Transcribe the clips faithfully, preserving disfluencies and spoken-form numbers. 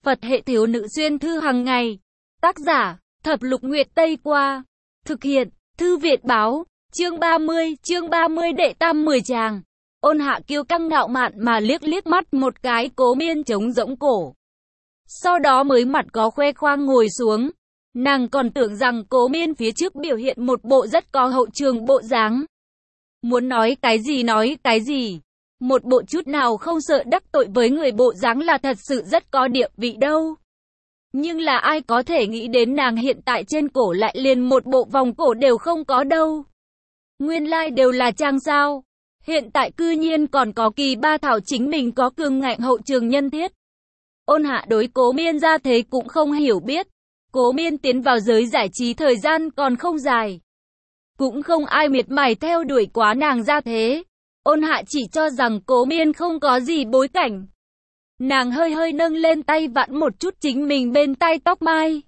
Phật hệ thiếu nữ xuyên thư hàng ngày. Tác giả, Thập Lục Nguyệt Tây Qua. Thực hiện, Thư Việt Báo. Chương ba mươi, chương ba mươi đệ tam mười tràng. Ôn Hạ kiêu căng ngạo mạn mà liếc liếc mắt một cái Cố Miên trống rỗng cổ. Sau đó mới mặt có khoe khoang ngồi xuống. Nàng còn tưởng rằng Cố Miên phía trước biểu hiện một bộ rất có hậu trường bộ dáng. Muốn nói cái gì nói cái gì. Một bộ chút nào không sợ đắc tội với người bộ dáng là thật sự rất có địa vị đâu. Nhưng là ai có thể nghĩ đến nàng hiện tại trên cổ lại liền một bộ vòng cổ đều không có đâu. Nguyên lai đều là trang sao. Hiện tại cư nhiên còn có kỳ ba thảo chính mình có cường ngạnh hậu trường nhân thiết. Ôn Hạ đối Cố Miên ra thế cũng không hiểu biết. Cố Miên tiến vào giới giải trí thời gian còn không dài. Cũng không ai miệt mài theo đuổi quá nàng ra thế. Ôn Hạ chỉ cho rằng Cố Miên không có gì bối cảnh. Nàng hơi hơi nâng lên tay vặn một chút chính mình bên tai tóc mai.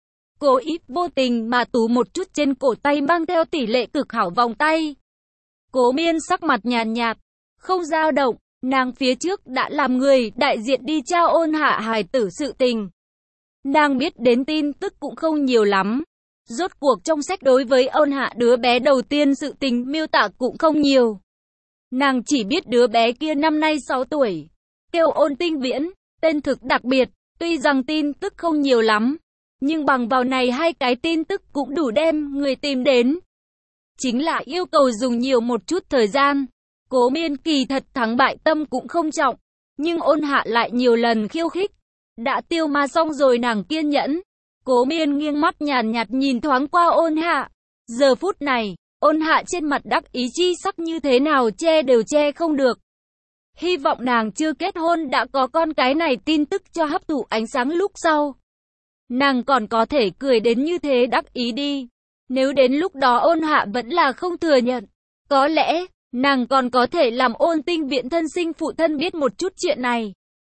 Cố ý vô tình mà tú một chút trên cổ tay mang theo tỷ lệ cực hảo vòng tay. Cố Miên sắc mặt nhàn nhạt, không dao động, nàng phía trước đã làm người đại diện đi trao Ôn Hạ hài tử sự tình. Nàng biết đến tin tức cũng không nhiều lắm. Rốt cuộc trong sách đối với Ôn Hạ đứa bé đầu tiên sự tình miêu tả cũng không nhiều. Nàng chỉ biết đứa bé kia năm nay sáu tuổi, kêu Ôn Tinh Viễn, tên thực đặc biệt, tuy rằng tin tức không nhiều lắm, nhưng bằng vào này hai cái tin tức cũng đủ đem người tìm đến. Chính là yêu cầu dùng nhiều một chút thời gian. Cố Miên kỳ thật thắng bại tâm cũng không trọng, nhưng Ôn Hạ lại nhiều lần khiêu khích. Đã tiêu ma xong rồi nàng kiên nhẫn. Cố Miên nghiêng mắt nhàn nhạt nhìn thoáng qua Ôn Hạ. Giờ phút này, Ôn Hạ trên mặt đắc ý chi sắc như thế nào che đều che không được. Hy vọng nàng chưa kết hôn đã có con cái này tin tức cho hấp thụ ánh sáng lúc sau. Nàng còn có thể cười đến như thế đắc ý đi. Nếu đến lúc đó Ôn Hạ vẫn là không thừa nhận, có lẽ, nàng còn có thể làm Ôn Tinh Viễn thân sinh phụ thân biết một chút chuyện này.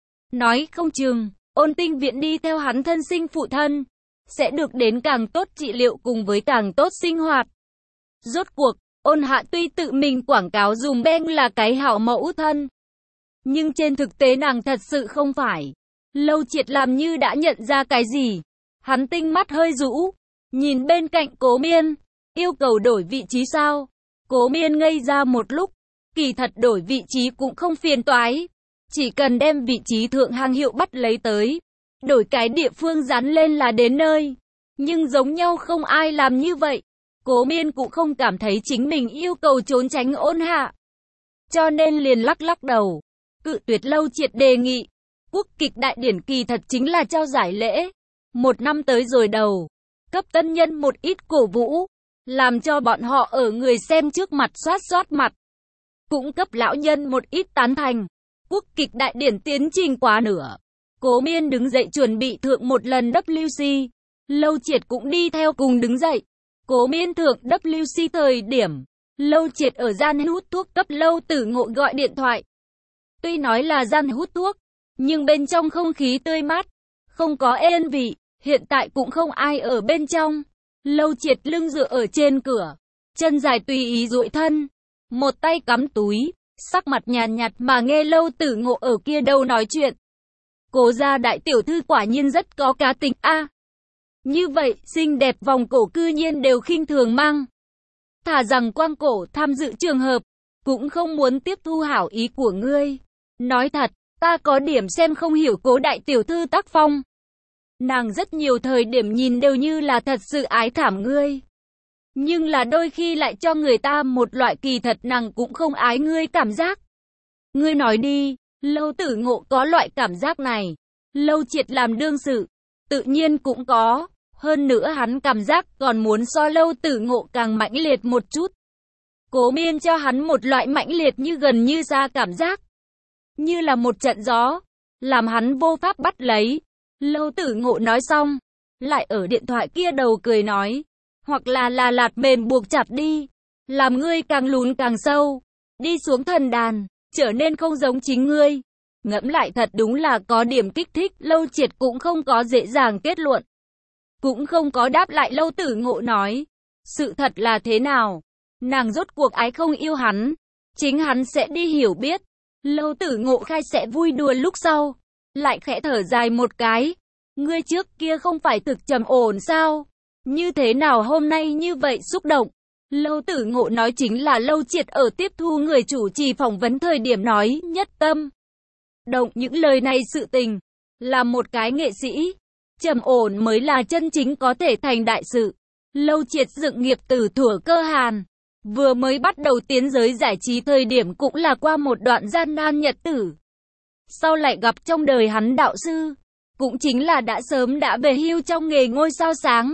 Nói không chừng, Ôn Tinh Viễn đi theo hắn thân sinh phụ thân, sẽ được đến càng tốt trị liệu cùng với càng tốt sinh hoạt. Rốt cuộc, Ôn Hạ tuy tự mình quảng cáo dùm beng là cái hảo mẫu thân, nhưng trên thực tế nàng thật sự không phải. Lâu Triệt làm như đã nhận ra cái gì. Hắn tinh mắt hơi rũ, nhìn bên cạnh Cố Miên, yêu cầu đổi vị trí sao? Cố Miên ngây ra một lúc, kỳ thật đổi vị trí cũng không phiền toái. Chỉ cần đem vị trí thượng hàng hiệu bắt lấy tới, đổi cái địa phương dán lên là đến nơi. Nhưng giống nhau không ai làm như vậy. Cố Miên cũng không cảm thấy chính mình yêu cầu trốn tránh Ôn Hạ, cho nên liền lắc lắc đầu, cự tuyệt Lâu Triệt đề nghị. Quốc kịch đại điển kỳ thật chính là trao giải lễ. Một năm tới rồi đầu, cấp tân nhân một ít cổ vũ, làm cho bọn họ ở người xem trước mặt xoát xoát mặt. Cũng cấp lão nhân một ít tán thành. Quốc kịch đại điển tiến trình quá nửa. Cố Miên đứng dậy chuẩn bị thượng một lần W C. Lâu Triệt cũng đi theo cùng đứng dậy. Cố Miên thượng W C thời điểm, Lâu Triệt ở gian hút thuốc cấp Lâu Tử Ngộ gọi điện thoại. Tuy nói là gian hút thuốc, nhưng bên trong không khí tươi mát, không có yên vị, hiện tại cũng không ai ở bên trong. Lâu Triệt lưng dựa ở trên cửa, chân dài tùy ý duỗi thân, một tay cắm túi, sắc mặt nhàn nhạt mà nghe Lâu Tử Ngộ ở kia đâu nói chuyện. Cố gia đại tiểu thư quả nhiên rất có cá tính a. À, như vậy, xinh đẹp vòng cổ cư nhiên đều khinh thường mang. Thà rằng quang cổ tham dự trường hợp, cũng không muốn tiếp thu hảo ý của ngươi. Nói thật, ta có điểm xem không hiểu Cố đại tiểu thư tác phong. Nàng rất nhiều thời điểm nhìn đều như là thật sự ái thảm ngươi. Nhưng là đôi khi lại cho người ta một loại kỳ thật nàng cũng không ái ngươi cảm giác. Ngươi nói đi, Lâu Tử Ngộ có loại cảm giác này. Lâu Triệt làm đương sự, tự nhiên cũng có. Hơn nữa hắn cảm giác còn muốn so Lâu Tử Ngộ càng mãnh liệt một chút. Cố Miên cho hắn một loại mãnh liệt như gần như xa cảm giác. Như là một trận gió, làm hắn vô pháp bắt lấy. Lâu Tử Ngộ nói xong, lại ở điện thoại kia đầu cười nói, hoặc là là lạt mềm buộc chặt đi, làm ngươi càng lún càng sâu, đi xuống thần đàn, trở nên không giống chính ngươi. Ngẫm lại thật đúng là có điểm kích thích. Lâu Triệt cũng không có dễ dàng kết luận, cũng không có đáp lại Lâu Tử Ngộ nói, sự thật là thế nào. Nàng rốt cuộc ái không yêu hắn, chính hắn sẽ đi hiểu biết. Lâu Tử Ngộ khai sẽ vui đùa lúc sau, lại khẽ thở dài một cái. Ngươi trước kia không phải thực trầm ổn sao? Như thế nào hôm nay như vậy xúc động? Lâu Tử Ngộ nói chính là Lâu Triệt ở tiếp thu người chủ trì phỏng vấn thời điểm nói, nhất tâm động những lời này sự tình. Là một cái nghệ sĩ, trầm ổn mới là chân chính có thể thành đại sự. Lâu Triệt dựng nghiệp từ thuở cơ Hàn, vừa mới bắt đầu tiến giới giải trí thời điểm cũng là qua một đoạn gian nan nhật tử. Sau lại gặp trong đời hắn đạo sư, cũng chính là đã sớm đã về hưu trong nghề ngôi sao sáng.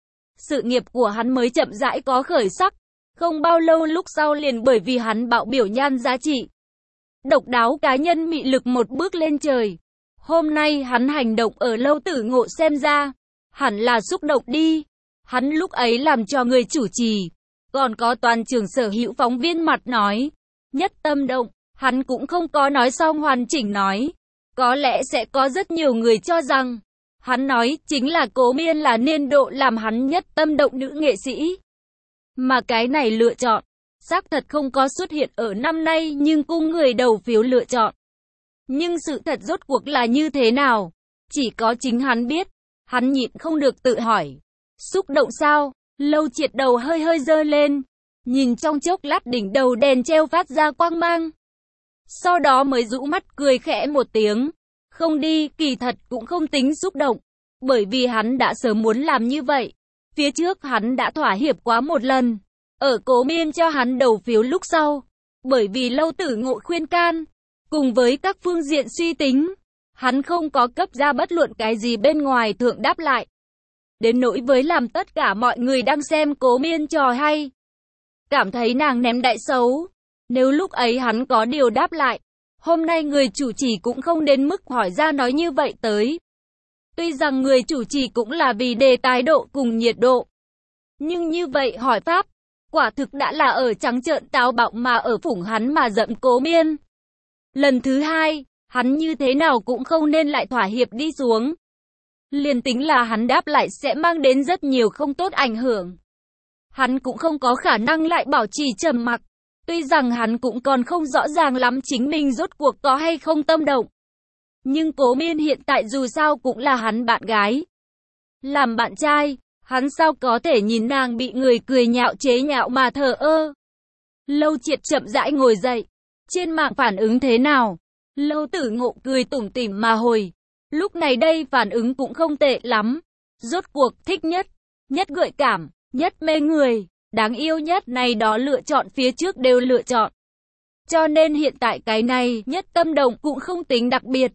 Sự nghiệp của hắn mới chậm rãi có khởi sắc, không bao lâu lúc sau liền bởi vì hắn bạo biểu nhan giá trị, độc đáo cá nhân mị lực một bước lên trời. Hôm nay hắn hành động ở Lâu Tử Ngộ xem ra, hẳn là xúc động đi. Hắn lúc ấy làm cho người chủ trì, còn có toàn trường sở hữu phóng viên mặt nói, nhất tâm động, hắn cũng không có nói xong hoàn chỉnh nói. Có lẽ sẽ có rất nhiều người cho rằng, hắn nói chính là Cố Miên là niên độ làm hắn nhất tâm động nữ nghệ sĩ. Mà cái này lựa chọn, xác thật không có xuất hiện ở năm nay nhưng cung người đầu phiếu lựa chọn. Nhưng sự thật rốt cuộc là như thế nào? Chỉ có chính hắn biết. Hắn nhịn không được tự hỏi. Xúc động sao? Lâu Triệt đầu hơi hơi dơ lên. Nhìn trong chốc lát đỉnh đầu đèn treo phát ra quang mang. Sau đó mới rũ mắt cười khẽ một tiếng. Không đi, kỳ thật cũng không tính xúc động. Bởi vì hắn đã sớm muốn làm như vậy. Phía trước hắn đã thỏa hiệp quá một lần. Ở Cố Miên cho hắn đầu phiếu lúc sau. Bởi vì Lâu Tử Ngộ khuyên can. Cùng với các phương diện suy tính, hắn không có cấp ra bất luận cái gì bên ngoài thượng đáp lại. Đến nỗi với làm tất cả mọi người đang xem Cố Miên trò hay. Cảm thấy nàng ném đại xấu. Nếu lúc ấy hắn có điều đáp lại, hôm nay người chủ trì cũng không đến mức hỏi ra nói như vậy tới. Tuy rằng người chủ trì cũng là vì đề tài độ cùng nhiệt độ. Nhưng như vậy hỏi pháp, quả thực đã là ở trắng trợn táo bạo mà ở phủng hắn mà giận Cố Miên. Lần thứ hai, hắn như thế nào cũng không nên lại thỏa hiệp đi xuống. Liền tính là hắn đáp lại sẽ mang đến rất nhiều không tốt ảnh hưởng. Hắn cũng không có khả năng lại bảo trì trầm mặc. Tuy rằng hắn cũng còn không rõ ràng lắm chính mình rốt cuộc có hay không tâm động. Nhưng Cố Miên hiện tại dù sao cũng là hắn bạn gái. Làm bạn trai, hắn sao có thể nhìn nàng bị người cười nhạo chế nhạo mà thờ ơ. Lâu Triệt chậm rãi ngồi dậy. Trên mạng phản ứng thế nào? Lâu Tử Ngộ cười tủm tỉm mà hồi. Lúc này đây phản ứng cũng không tệ lắm. Rốt cuộc thích nhất, nhất gợi cảm, nhất mê người, đáng yêu nhất này đó lựa chọn phía trước đều lựa chọn. Cho nên hiện tại cái này nhất tâm động cũng không tính đặc biệt.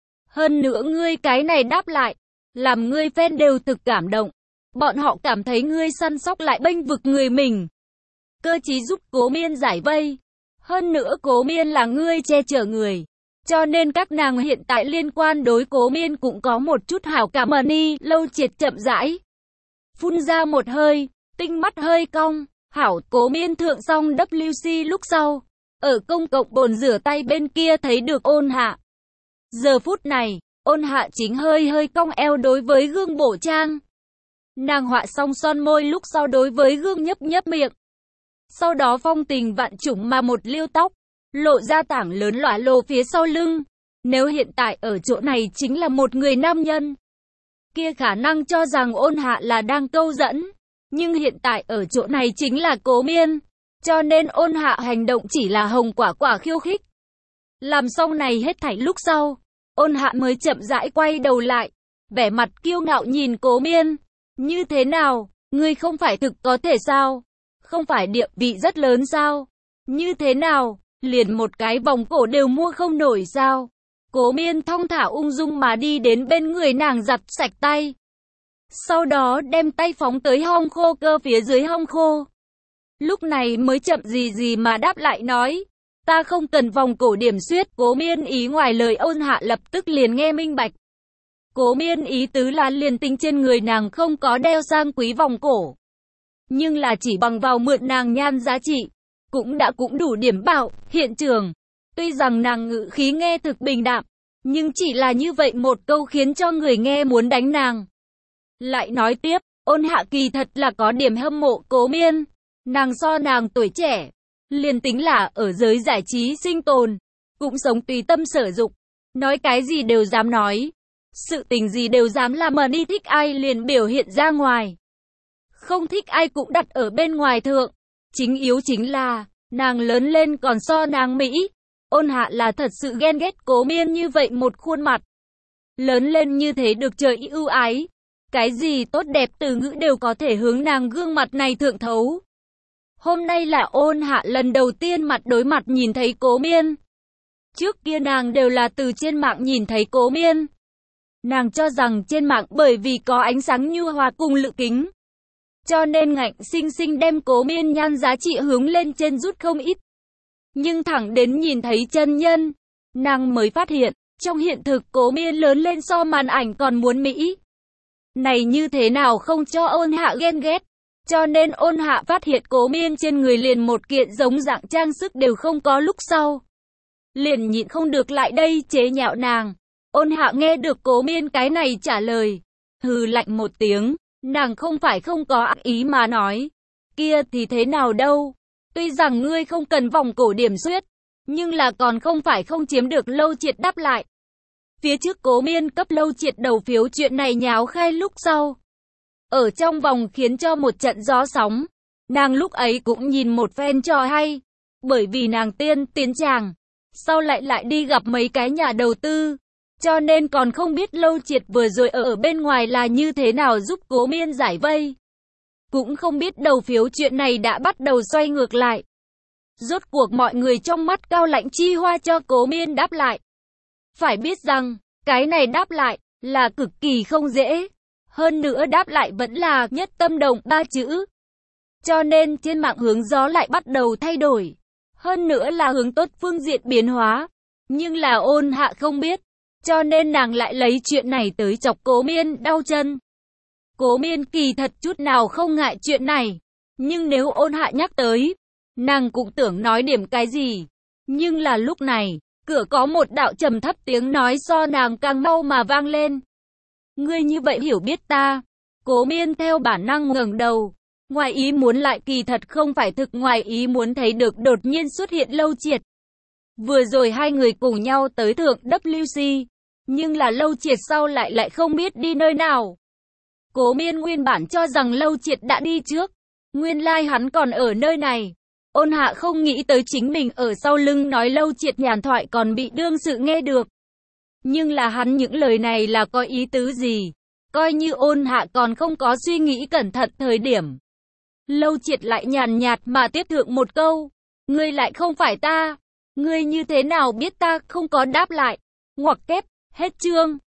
Hơn nữa ngươi cái này đáp lại, làm ngươi fan đều thực cảm động. Bọn họ cảm thấy ngươi săn sóc lại bênh vực người mình. Cơ chí giúp Cố Miên giải vây. Hơn nữa Cố Miên là ngươi che chở người. Cho nên các nàng hiện tại liên quan đối Cố Miên cũng có một chút hảo cảm ơn y. Lâu Triệt chậm rãi phun ra một hơi, tinh mắt hơi cong. Hảo, Cố Miên thượng xong W C lúc sau. Ở công cộng bồn rửa tay bên kia thấy được Ôn Hạ. Giờ phút này, Ôn Hạ chính hơi hơi cong eo đối với gương bổ trang. Nàng họa xong son môi lúc sau đối với gương nhấp nhấp miệng. Sau đó phong tình vạn trùng mà một liêu tóc, lộ ra tảng lớn lỏa lồ phía sau lưng. Nếu hiện tại ở chỗ này chính là một người nam nhân, kia khả năng cho rằng Ôn Hạ là đang câu dẫn. Nhưng hiện tại ở chỗ này chính là Cố Miên. Cho nên Ôn Hạ hành động chỉ là hồng quả quả khiêu khích. Làm xong này hết thảy lúc sau, Ôn Hạ mới chậm rãi quay đầu lại, vẻ mặt kiêu ngạo nhìn Cố Miên. Như thế nào, ngươi không phải thực có thể sao? Không phải địa vị rất lớn sao? Như thế nào, liền một cái vòng cổ đều mua không nổi sao? Cố Miên thong thả ung dung mà đi đến bên người nàng giặt sạch tay. Sau đó đem tay phóng tới hông khô cơ phía dưới hông khô. Lúc này mới chậm gì gì mà đáp lại nói. Ta không cần vòng cổ điểm xuyết. Cố Miên ý ngoài lời Ôn Hạ lập tức liền nghe minh bạch. Cố Miên ý tứ là liền tính trên người nàng không có đeo sang quý vòng cổ. Nhưng là chỉ bằng vào mượn nàng nhan giá trị. Cũng đã cũng đủ điểm bạo, hiện trường. Tuy rằng nàng ngữ khí nghe thực bình đạm. Nhưng chỉ là như vậy một câu khiến cho người nghe muốn đánh nàng. Lại nói tiếp, Ôn Hạ kỳ thật là có điểm hâm mộ Cố Miên. Nàng so nàng tuổi trẻ. Liền tính là ở giới giải trí sinh tồn. Cũng sống tùy tâm sở dục. nói cái gì đều dám nói, sự tình gì đều dám làm, mà đi thích ai liền biểu hiện ra ngoài, không thích ai cũng đặt ở bên ngoài thượng. Chính yếu chính là, nàng lớn lên còn so nàng Mỹ. Ôn Hạ là thật sự ghen ghét Cố Miên như vậy một khuôn mặt. Lớn lên như thế được trời ưu ái. Cái gì tốt đẹp từ ngữ đều có thể hướng nàng gương mặt này thượng thấu. Hôm nay là Ôn Hạ lần đầu tiên mặt đối mặt nhìn thấy Cố Miên. Trước kia nàng đều là từ trên mạng nhìn thấy Cố Miên. Nàng cho rằng trên mạng bởi vì có ánh sáng nhu hòa cùng lự kính, cho nên ngạnh sinh sinh đem Cố Miên nhan giá trị hướng lên trên rút không ít. Nhưng thẳng đến nhìn thấy chân nhân, nàng mới phát hiện, trong hiện thực Cố Miên lớn lên so màn ảnh còn muốn Mỹ. Này như thế nào không cho Ôn Hạ ghen ghét. Cho nên Ôn Hạ phát hiện Cố Miên trên người liền một kiện giống dạng trang sức đều không có lúc sau, liền nhịn không được lại đây chế nhạo nàng. Ôn Hạ nghe được Cố Miên cái này trả lời, hừ lạnh một tiếng, nàng không phải không có ác ý mà nói, kia thì thế nào đâu, tuy rằng ngươi không cần vòng cổ điểm xuyết, nhưng là còn không phải không chiếm được Lâu Triệt đáp lại. Phía trước Cố Miên cấp Lâu Triệt đầu phiếu chuyện này nháo khai lúc sau, ở trong vòng khiến cho một trận gió sóng, nàng lúc ấy cũng nhìn một phen trò hay, bởi vì nàng tiên tiến tràng, sau lại lại đi gặp mấy cái nhà đầu tư, cho nên còn không biết Lâu Triệt vừa rồi ở, ở bên ngoài là như thế nào giúp Cố Miên giải vây. Cũng không biết đầu phiếu chuyện này đã bắt đầu xoay ngược lại. Rốt cuộc mọi người trong mắt Cao Lãnh Chi Hoa cho Cố Miên đáp lại. Phải biết rằng, cái này đáp lại, là cực kỳ không dễ. Hơn nữa đáp lại vẫn là nhất tâm đồng ba chữ. Cho nên trên mạng hướng gió lại bắt đầu thay đổi. Hơn nữa là hướng tốt phương diện biến hóa. Nhưng là Ôn Hạ không biết. Cho nên nàng lại lấy chuyện này tới chọc Cố Miên đau chân. Cố Miên kỳ thật chút nào không ngại chuyện này. Nhưng nếu Ôn Hạ nhắc tới, nàng cũng tưởng nói điểm cái gì. Nhưng là lúc này, cửa có một đạo trầm thấp tiếng nói so nàng càng mau mà vang lên. Ngươi như vậy hiểu biết ta. Cố Miên theo bản năng ngẩng đầu. Ngoài ý muốn lại kỳ thật không phải thực ngoài ý muốn thấy được đột nhiên xuất hiện Lâu Triệt. Vừa rồi hai người cùng nhau tới thượng W C. Nhưng là Lâu Triệt sau lại lại không biết đi nơi nào. Cố Miên nguyên bản cho rằng Lâu Triệt đã đi trước. Nguyên lai like hắn còn ở nơi này. Ôn Hạ không nghĩ tới chính mình ở sau lưng nói Lâu Triệt nhàn thoại còn bị đương sự nghe được. Nhưng là hắn những lời này là có ý tứ gì? Coi như Ôn Hạ còn không có suy nghĩ cẩn thận thời điểm. Lâu Triệt lại nhàn nhạt mà tiếp thượng một câu. Ngươi lại không phải ta. Ngươi như thế nào biết ta không có đáp lại? Ngoặc kép, hết chương.